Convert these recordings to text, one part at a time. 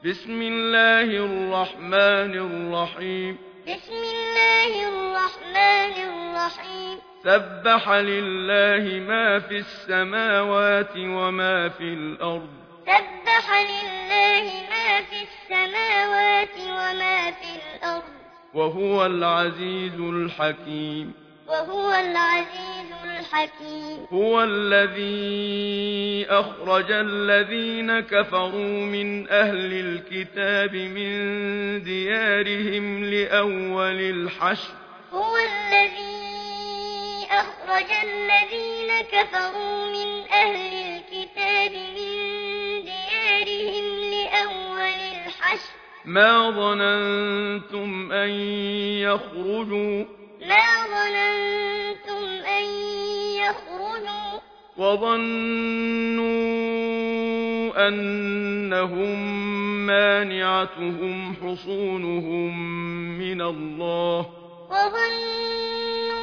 بسم الله الرحمن الرحيم بسم الله الرحمن الرحيم سبح لله ما في السماوات وما في الأرض سبح لله ما في السماوات وما في الأرض وهو العزيز الحكيم وهو العزيز الحكيم هو الذي أخرج الذين كفروا من أهل الكتاب من ديارهم لأول الحشر هو الذي أخرج الذين كفروا من أهل الكتاب من ديارهم لأول الحشر ما ظننتم أن يخرجوا ما ظننتم أن يخرجوا وظنوا أنهم مانعتهم حصونهم من الله وظنوا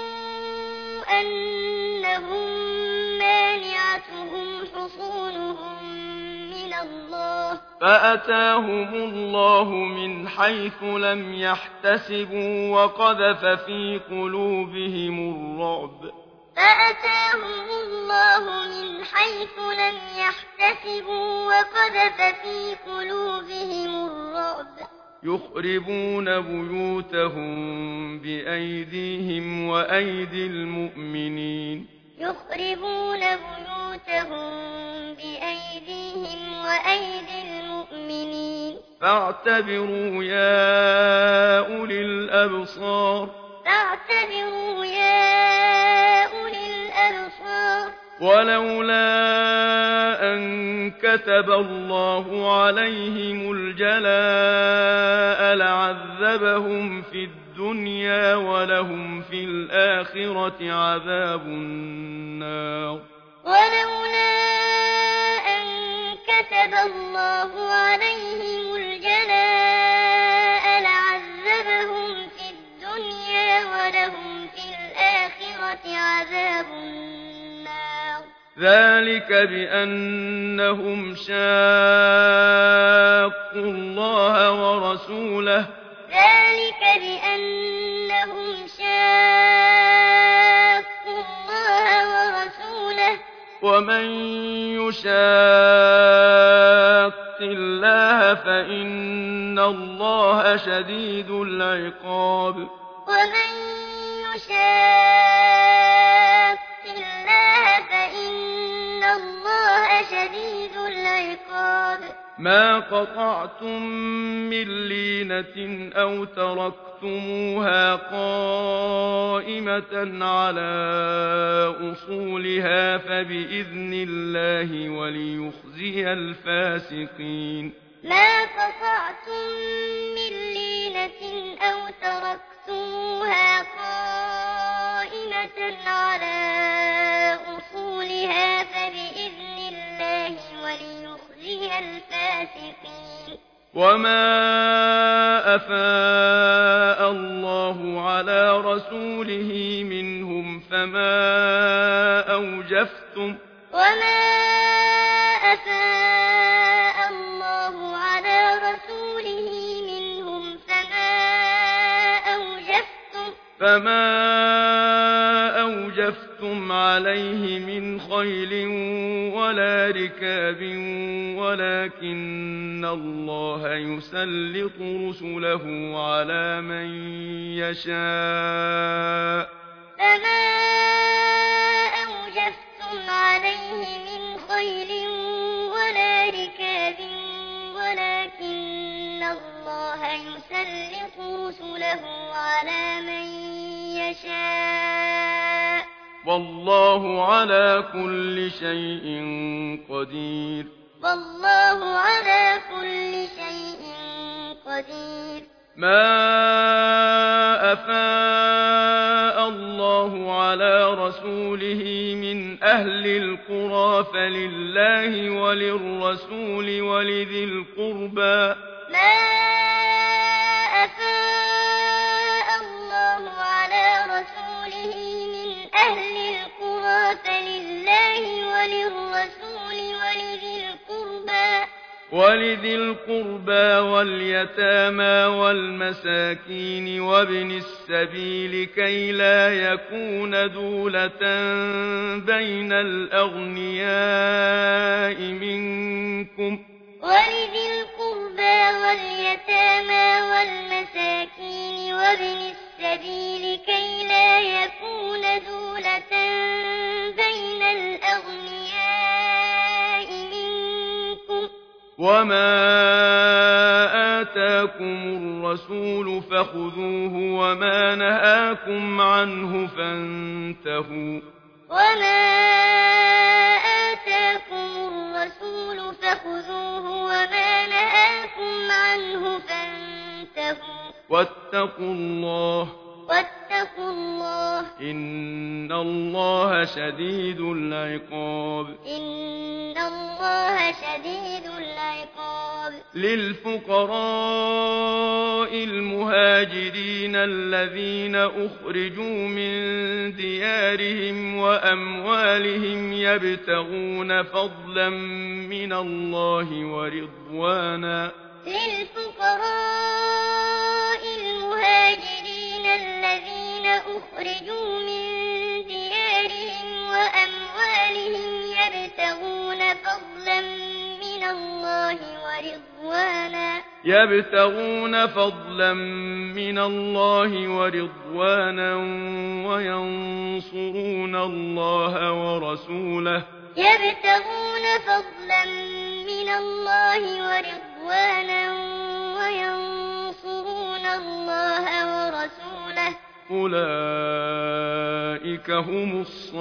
أنهم مانعتهم حصونهم من الله فأتاهم الله من حيث لم يحتسبوا وقذف في قلوبهم الرعب فأتاهم الله من حيث لم يحتسبوا وقذف في قلوبهم الرعب يخربون بيوتهم بأيديهم وأيدي المؤمنين يخربون بيوتهم بأيديهم وأيدي المؤمنين فاعتبروا يا أولي الأبصار فاعتبروا يا أولي الأبصار ولولا أن كتب الله عليهم الجلاء لعذبهم في الدنيا ولهم في الآخرة عذاب النار ولولا أن كتب الله عليهم الجلاء لعذبهم في الدنيا ولهم في الآخرة عذاب النار ذلك بأنهم شاقوا الله ورسوله ذلك بأنهم شاقوا الله ورسوله ومن يشاق الله فإن الله شديد العقاب ومن يشاق الله فإن الله شديد العقاب ما قطعتم من لينة أو تركتموها قائمة على أصولها فبإذن الله وليخزي الفاسقين ما قطعتم من لينة أو تركتموها قائمة على أصولها فبإذن الله وليخزي الفاسقين وما أفاء الله على رسوله منهم وما أفاء الله على رسوله منهم فما أوجفتم عليه من خيل ولا ركاب ولكن الله يسلط رسله على من يشاء فما أوجفتم عليه من خيل ولا ركاب ولكن الله يسلط رسله على من يشاء والله على كل شيء قدير والله على كل شيء قدير ما أفاء الله على رسوله من أهل القرى فلله وللرسول ولذي القربى ما أفاء الله على رسوله من أهل القرى فلله وللرسول ولذي القربى ولذي القربى واليتامى والمساكين وابن السبيل كي لا يكون دولة بين الأغنياء منكم ولذي القربى واليتامى والمساكين وابن السبيل كي لا يكون دولة بين الأغنياء منكم وما آتاكم الرسول فخذوه وما نهاكم عنه فانتهوا وما آتاكم الرسول فخذوه وما نهاكم عنه فانتهوا واتقوا الله إن الله شديد العقاب إن الله شديد العقاب للفقراء المهاجرين الذين أخرجوا من ديارهم وأموالهم يبتغون فضلا من الله ورضوانا للفقراء المهاجرين الذين أخرجوا من ديارهم وأموالهم يبتغون فضلا من الله ورضوانا وينصرون الله ورسوله أولئك هم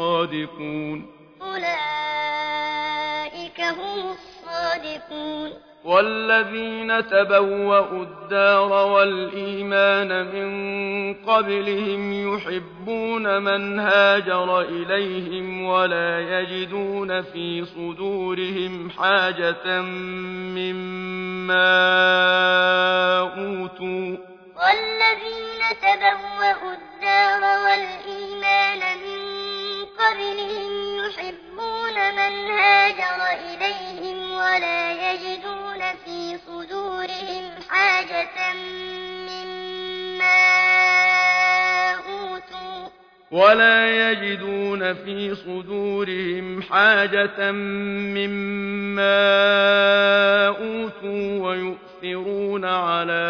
الصادقون والذين تبوأوا الدار والإيمان من قبلهم يحبون من هاجر إليهم ولا يجدون في صدورهم حاجة مما أوتوا ويؤثرون على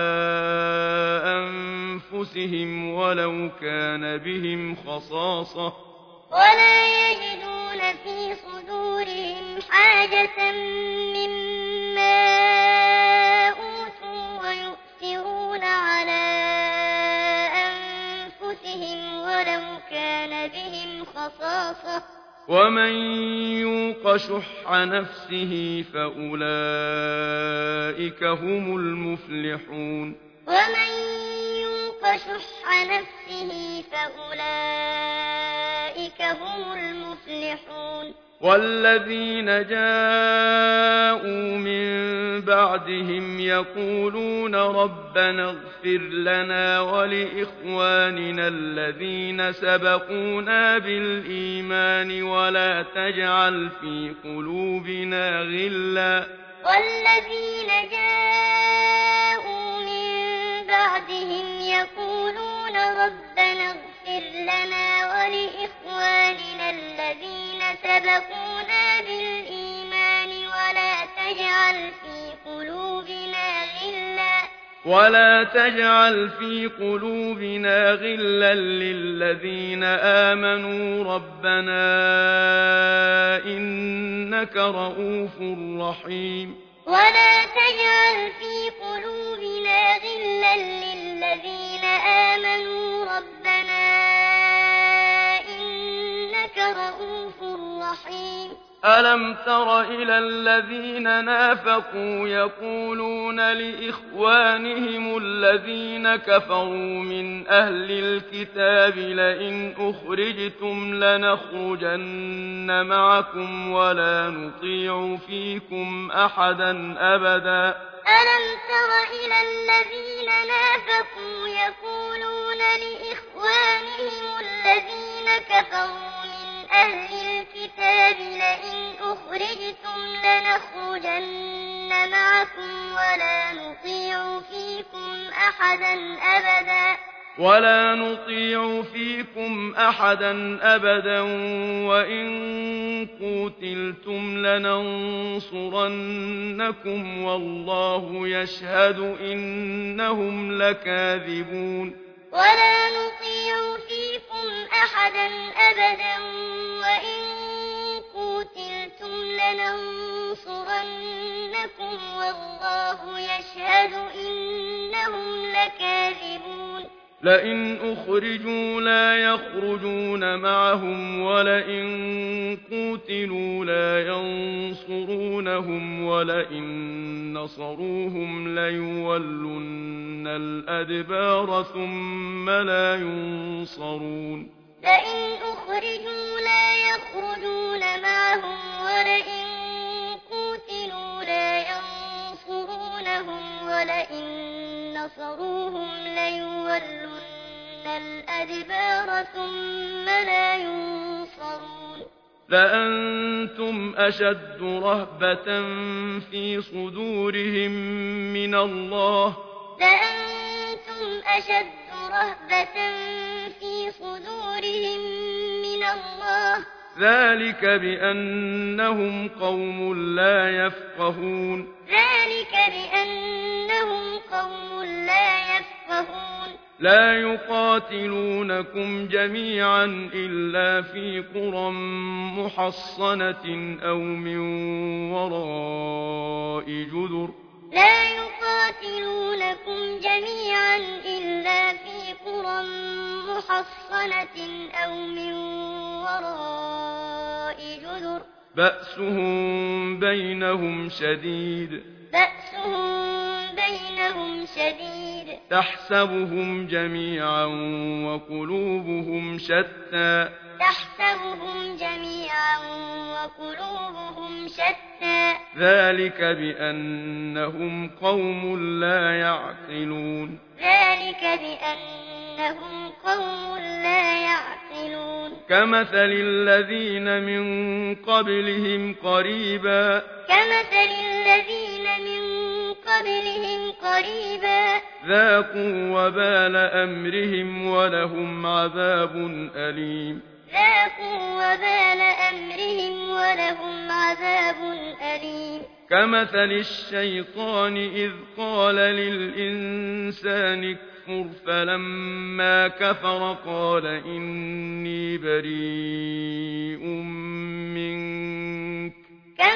أنفسهم ولو كان بهم خصاصة ومن يوق شح نفسه فأولئك هم المفلحون والذين جاءوا من بعدهم يقولون ربنا اغفر لنا ولإخواننا الذين سبقونا بالإيمان ولا تجعل في قلوبنا غلا للذين آمنوا ربنا إنك رءوف رحيم ألم تر إلى الذين نافقوا يقولون لإخوانهم الذين كفروا من أهل الكتاب لئن أخرجتم لنخرجن معكم ولا نطيع فيكم أحدا أبدا ولا نطيع فيكم أحدا أبدا وإن قوتلتم لننصرنكم والله يشهد إنهم لكاذبون ولا نطيع فيكم أحدا أبدا وإن قوتلتم لننصرنكم والله يشهد إنهم لكاذبون لئن أخرجوا لا يخرجون معهم ولئن قوتلوا لا ينصرونهم ولئن نصروهم ليولن الأدبار ثم لا ينصرون لئن أخرجوا لا يخرجون معهم ولئن قوتلوا لا ينصرونهم ولئن نصروهم ليولن الأدبار ثم لا ينصرون لأنتم أشد رهبة في صدورهم من الله لأنتم أشد رهبة في صدورهم من الله ذلك بأنهم قوم لا يفقهون ذلك بأنهم قوم لا يفقهون لا يقاتلونكم جميعا إلا في قرى محصنة أو من وراء جدر لا يقاتلونكم جميعا إلا في قرى محصنة أو من وراء جدر بأسهم بينهم شديد تحسبهم جميعا وقلوبهم شتى ذلك بأنهم قوم لا يعقلون كمثل الذين من قبلهم قريبا ذاقوا وبال أمرهم ولهم عذاب أليم كمثل الشيطان إذ قال للإنسان اكفر فلما كفر قال إني بريء منك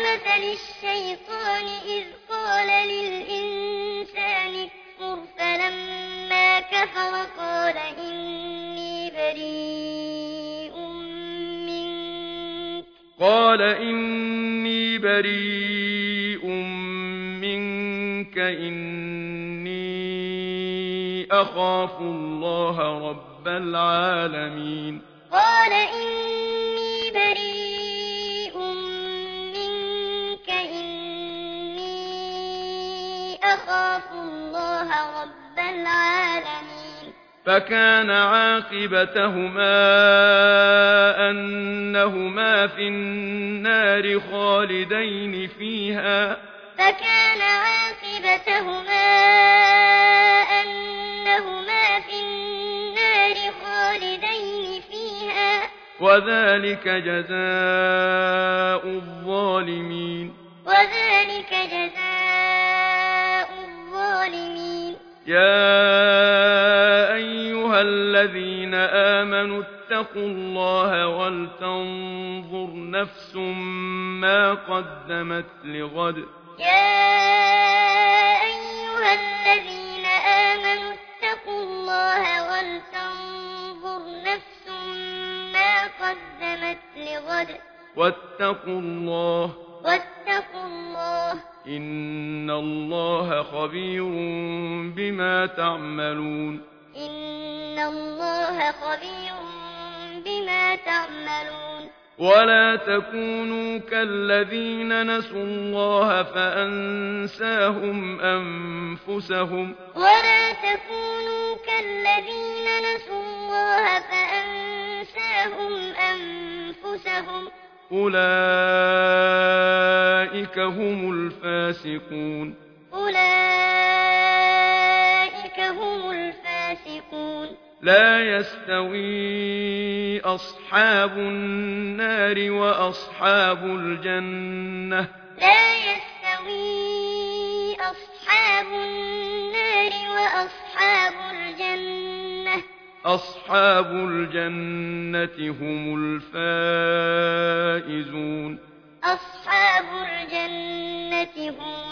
إني أخاف الله رب العالمين قال إني بريء منك إني أخاف الله رب العالمين فكان عاقبتهما أنهما في النار خالدين فيها وذلك جزاء الظالمين يا أيها الذين آمنوا اتقوا الله ولتنظر نفس ما قدمت لغد واتقوا الله إن الله خبير بما تعملون ولا تكونوا كالذين نسوا الله فأنساهم أنفسهم أولئك هم الفاسقون أولئك هم الفاسقون لا يستوي أصحاب النار وأصحاب الجنة لا يستوي أصحاب النار وأصحاب الجنة أصحاب الجنة هم الفائزون أصحاب الجنة هم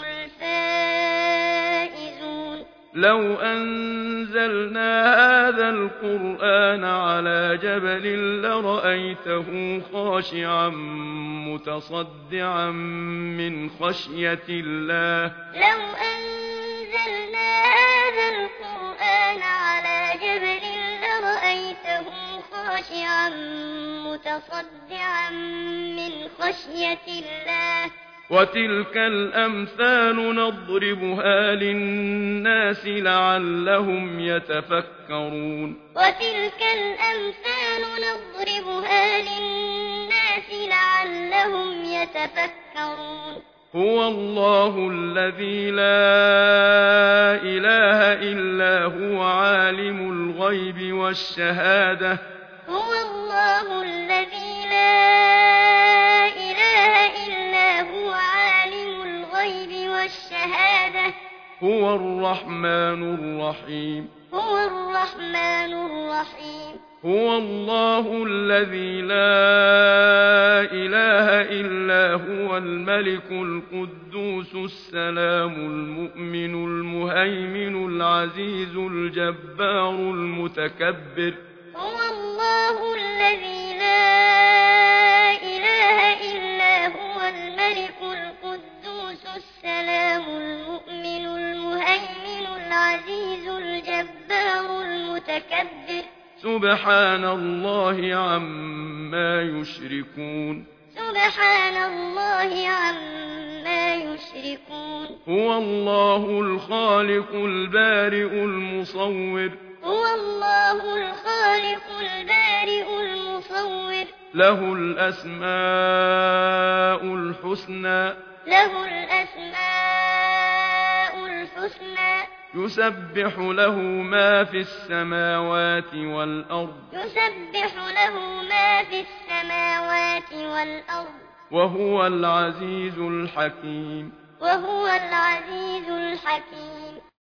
الفائزون لو أنزلنا هذا القرآن على جبل لرأيته خاشعا متصدعا من خشية الله لو أنزلنا هذا القرآن على جبل لرأيته خاشعا متصدعا من خشية الله وتلك الأمثال نضربها للناس لعلهم يتفكرون وتلك الأمثال نضربها للناس لعلهم يتفكرون هو الله الذي لا إله إلا هو عالم الغيب والشهادة هو الله الذي لا إله إلا هو عالم الغيب والشهادة هو الرحمن الرحيم هو الرحمن الرحيم هو الله الذي لا إله إلا هو الملك القدوس السلام المؤمن المهيمن العزيز الجبار المتكبر هو الله الذي لا إله إلا هو الملك القدوس السلام المؤمن المهيمن العزيز الجبار المتكبر سبحان الله عما يشركون سبحان الله عما يشركون هو الله الخالق البارئ المصور هو الله الخالق البارئ المصور له الأسماء الحسنى له الأسماء الحسنى يسبح له ما في السماوات والأرض يسبح له ما في السماوات والأرض وهو العزيز الحكيم وهو العزيز الحكيم